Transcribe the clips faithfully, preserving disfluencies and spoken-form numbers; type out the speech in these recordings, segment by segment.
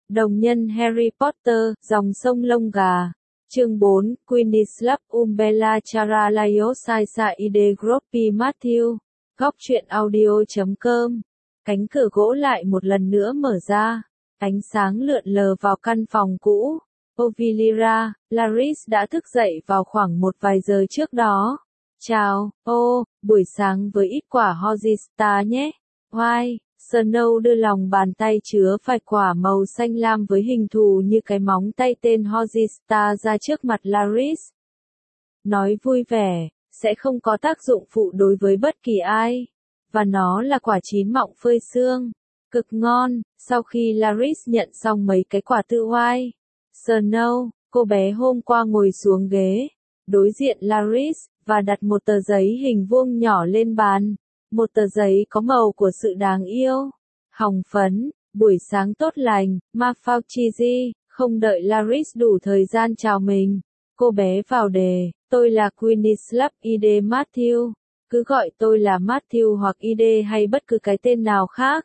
Đồng nhân Harry Potter, dòng sông lông gà. Chương bốn, Queenie's Love Umbella Charalayo Saisa Ide Groppy Matthew. Góc truyện audio chấm com. Cánh cửa gỗ lại một lần nữa mở ra. Ánh sáng lượn lờ vào căn phòng cũ. Ovilira, Laris đã thức dậy vào khoảng một vài giờ trước đó. Chào, ô, buổi sáng với ít quả Hogista nhé. Why? Snow đưa lòng bàn tay chứa vài quả màu xanh lam với hình thù như cái móng tay tên Hogista ra trước mặt Laris. Nói vui vẻ, sẽ không có tác dụng phụ đối với bất kỳ ai. Và nó là quả chín mọng phơi sương. Cực ngon. Sau khi Laris nhận xong mấy cái quả tự hoai. Snow, cô bé hôm qua ngồi xuống ghế, đối diện Laris, và đặt một tờ giấy hình vuông nhỏ lên bàn. Một tờ giấy có màu của sự đáng yêu. Hồng phấn, buổi sáng tốt lành, Mafalchizi, không đợi Laris đủ thời gian chào mình. Cô bé vào đề, tôi là Queenie's Love Ide Matthew. Cứ gọi tôi là Matthew hoặc Ide hay bất cứ cái tên nào khác.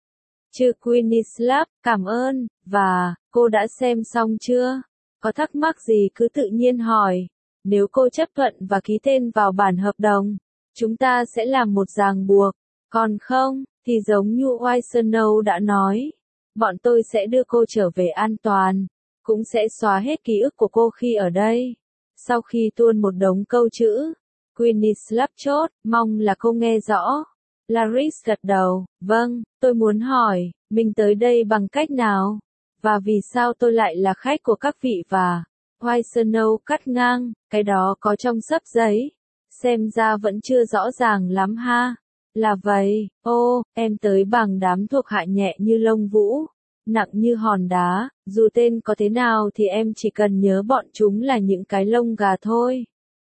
Chữ Queenie's Love, cảm ơn, và, cô đã xem xong chưa? Có thắc mắc gì cứ tự nhiên hỏi. Nếu cô chấp thuận và ký tên vào bản hợp đồng, chúng ta sẽ làm một ràng buộc. Còn không, thì giống như White Snow đã nói, bọn tôi sẽ đưa cô trở về an toàn, cũng sẽ xóa hết ký ức của cô khi ở đây. Sau khi tuôn một đống câu chữ, Queenie's Love chốt, mong là cô nghe rõ. Laris gật đầu, vâng, tôi muốn hỏi, mình tới đây bằng cách nào? Và vì sao tôi lại là khách của các vị và... White Snow cắt ngang, cái đó có trong xấp giấy. Xem ra vẫn chưa rõ ràng lắm ha. Là vậy, ô, em tới bằng đám thuộc hạ nhẹ như lông vũ, nặng như hòn đá, dù tên có thế nào thì em chỉ cần nhớ bọn chúng là những cái lông gà thôi.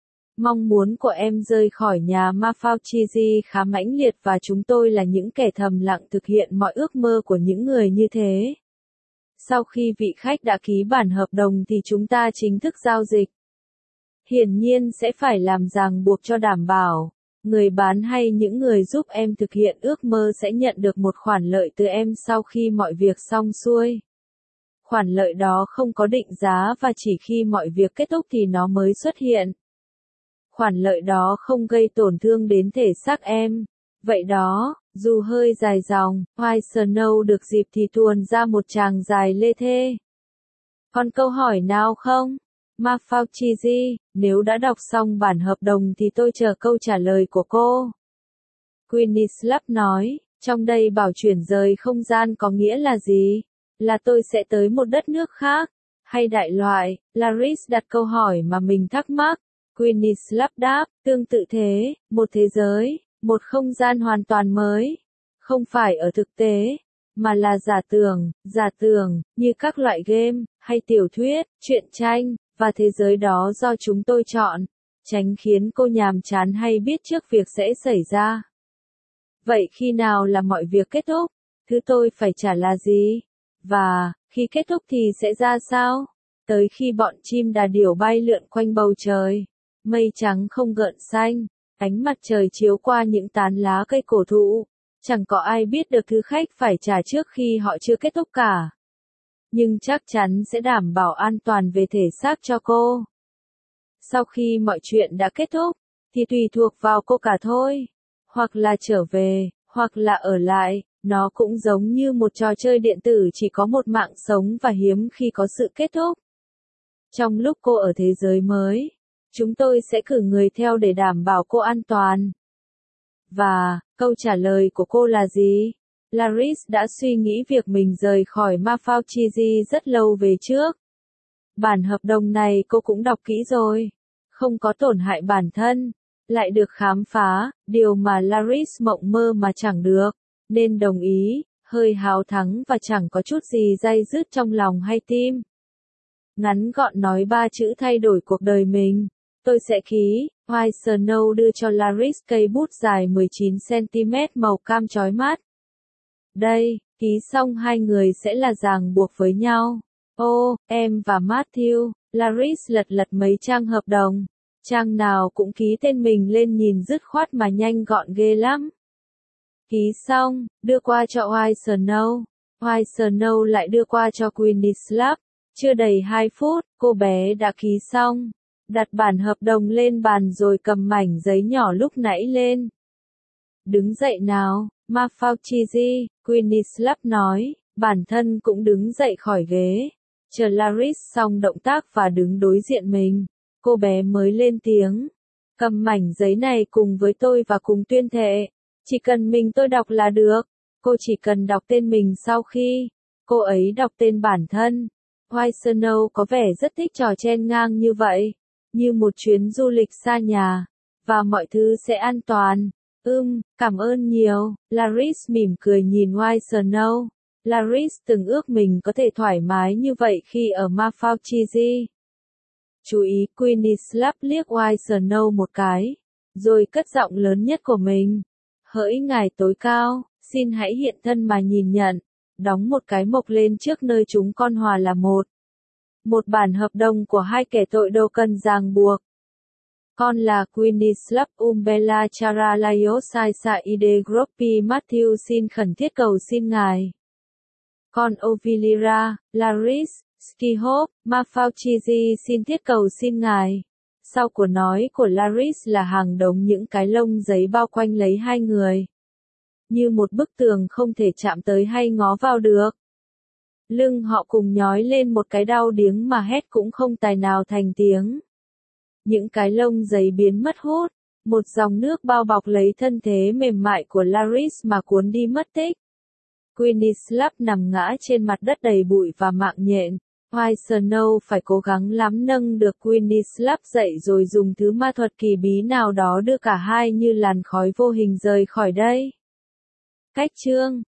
Mong muốn của em rời khỏi nhà Mafalchizi khá mãnh liệt và chúng tôi là những kẻ thầm lặng thực hiện mọi ước mơ của những người như thế. Sau khi vị khách đã ký bản hợp đồng thì chúng ta chính thức giao dịch. Hiển nhiên sẽ phải làm ràng buộc cho đảm bảo, người bán hay những người giúp em thực hiện ước mơ sẽ nhận được một khoản lợi từ em sau khi mọi việc xong xuôi. Khoản lợi đó không có định giá và chỉ khi mọi việc kết thúc thì nó mới xuất hiện. Khoản lợi đó không gây tổn thương đến thể xác em. Vậy đó, dù hơi dài dòng, White Snow được dịp thì tuồn ra một tràng dài lê thê. Còn câu hỏi nào không? Mafalchizi, nếu đã đọc xong bản hợp đồng thì tôi chờ câu trả lời của cô. Queenie's Love nói, trong đây bảo chuyển rời không gian có nghĩa là gì? Là tôi sẽ tới một đất nước khác? Hay đại loại? Laris đặt câu hỏi mà mình thắc mắc. Queenie's Love đáp, tương tự thế, một thế giới, một không gian hoàn toàn mới. Không phải ở thực tế, mà là giả tưởng, giả tưởng, như các loại game, hay tiểu thuyết, truyện tranh, và thế giới đó do chúng tôi chọn, tránh khiến cô nhàm chán hay biết trước việc sẽ xảy ra. Vậy khi nào là mọi việc kết thúc? Thứ tôi phải trả là gì? Và, khi kết thúc thì sẽ ra sao? Tới khi bọn chim đà điểu bay lượn quanh bầu trời, mây trắng không gợn xanh, ánh mặt trời chiếu qua những tán lá cây cổ thụ. Chẳng có ai biết được thứ khách phải trả trước khi họ chưa kết thúc cả. Nhưng chắc chắn sẽ đảm bảo an toàn về thể xác cho cô. Sau khi mọi chuyện đã kết thúc, thì tùy thuộc vào cô cả thôi. Hoặc là trở về, hoặc là ở lại, nó cũng giống như một trò chơi điện tử chỉ có một mạng sống và hiếm khi có sự kết thúc. Trong lúc cô ở thế giới mới, chúng tôi sẽ cử người theo để đảm bảo cô an toàn. Và, câu trả lời của cô là gì? Laris đã suy nghĩ việc mình rời khỏi Mafalchizi rất lâu về trước. Bản hợp đồng này cô cũng đọc kỹ rồi. Không có tổn hại bản thân. Lại được khám phá, điều mà Laris mộng mơ mà chẳng được. Nên đồng ý, hơi háo thắng và chẳng có chút gì day dứt trong lòng hay tim. Ngắn gọn nói ba chữ thay đổi cuộc đời mình. Tôi sẽ ký. White Snow đưa cho Laris cây bút dài mười chín xăng-ti-mét màu cam chói mắt. Đây, ký xong hai người sẽ là ràng buộc với nhau. Ô, em và Matthew. Laris lật lật mấy trang hợp đồng. Trang nào cũng ký tên mình lên nhìn dứt khoát mà nhanh gọn ghê lắm. Ký xong, đưa qua cho White Snow. White Snow lại đưa qua cho Queenie Slap. Chưa đầy hai phút, cô bé đã ký xong. Đặt bản hợp đồng lên bàn rồi cầm mảnh giấy nhỏ lúc nãy lên. Đứng dậy nào, Mafalchizi, Queenie Slap nói, bản thân cũng đứng dậy khỏi ghế. Chờ Laris xong động tác và đứng đối diện mình, cô bé mới lên tiếng. Cầm mảnh giấy này cùng với tôi và cùng tuyên thệ. Chỉ cần mình tôi đọc là được. Cô chỉ cần đọc tên mình sau khi cô ấy đọc tên bản thân. White Snow có vẻ rất thích trò chen ngang như vậy. Như một chuyến du lịch xa nhà. Và mọi thứ sẽ an toàn. Ừm, cảm ơn nhiều. Laris mỉm cười nhìn White Snow. Laris từng ước mình có thể thoải mái như vậy khi ở Mafalchizi. Chú ý, Queenie Slap liếc White Snow một cái. Rồi cất giọng lớn nhất của mình. Hỡi ngài tối cao, xin hãy hiện thân mà nhìn nhận. Đóng một cái mộc lên trước nơi chúng con hòa là một. Một bản hợp đồng của hai kẻ tội đồ cần ràng buộc. Con là Queenie Slap Umbella Charalayo Saisa Ide Gropi Matthew xin khẩn thiết cầu xin ngài. Con Ovilira, Laris, Skihope, Mafalchizi xin thiết cầu xin ngài. Sau của nói của Laris là hàng đống những cái lông giấy bao quanh lấy hai người. Như một bức tường không thể chạm tới hay ngó vào được. Lưng họ cùng nhói lên một cái đau điếng mà hét cũng không tài nào thành tiếng. Những cái lông giấy biến mất hút. Một dòng nước bao bọc lấy thân thế mềm mại của Laris mà cuốn đi mất tích. Queenie Slap nằm ngã trên mặt đất đầy bụi và mạng nhện. White Snow phải cố gắng lắm nâng được Queenie Slap dậy rồi dùng thứ ma thuật kỳ bí nào đó đưa cả hai như làn khói vô hình rời khỏi đây. Cách chương